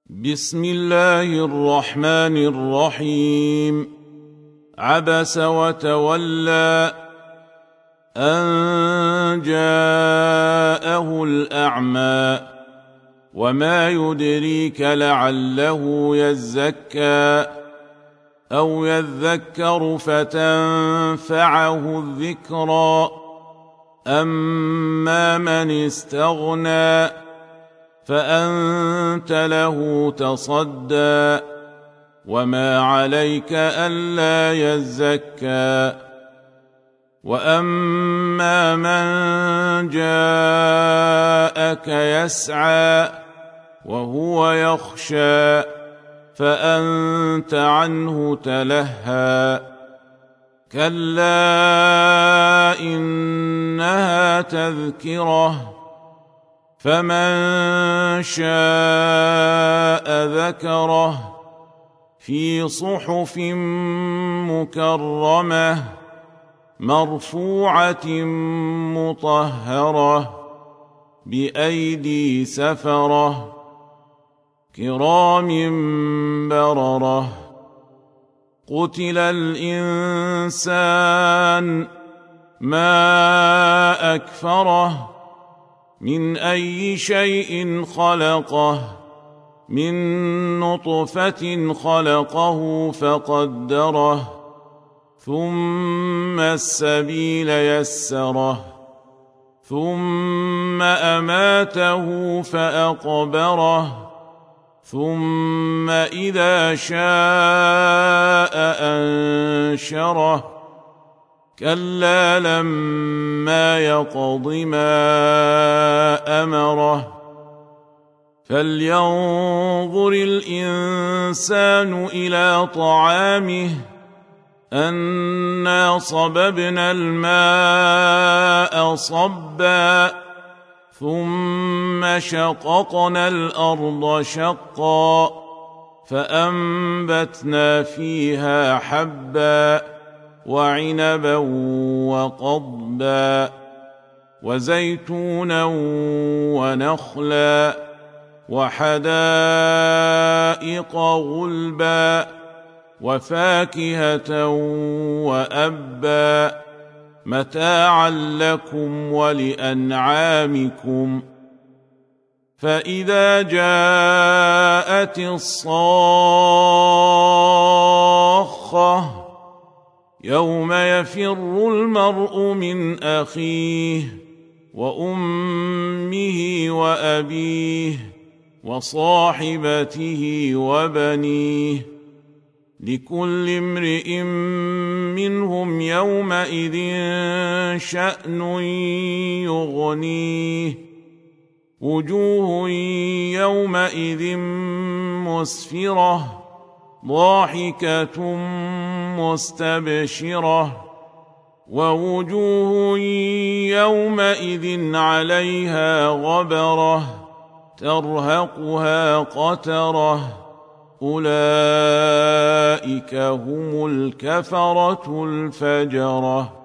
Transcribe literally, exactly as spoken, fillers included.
بسم الله الرحمن الرحيم. عبس وتولى أن جاءه الأعمى وما يدريك لعله يزكى أو يذكر فتنفعه الذكرى أما من استغنى فأنت له تصدى وما عليك ألا يزكى وأما من جاءك يسعى وهو يخشى فأنت عنه تلهى كلا إنها تذكرة فمن شاء ذكره في صحف مكرمة مرفوعة مطهرة بأيدي سفرة كرام بررة. قتل الإنسان ما أكفره من أي شيء خلقه من نطفة خلقه فقدره ثم السبيل يسره ثم أماته فأقبره ثم إذا شاء أنشره كلا لما يقض ما أمره فلينظر الإنسان إلى طعامه أنا صببنا الماء صبا ثم شققنا الأرض شقا فأنبتنا فيها حبا وعنبا وقضبا وزيتونا ونخلا وحدائق غلبا وفاكهة وأبا متاعا لكم ولأنعامكم. فإذا جاءت الصاخة يوم يفر المرء من أخيه وأمه وأبيه وصاحبته وبنيه لكل امرئ منهم يومئذ شأن يغنيه وجوه يومئذ مسفرة ضاحكة مستبشرة ووجوه يومئذ عليها غبرة ترهقها قترة أولئك هم الكفرة الفجرة.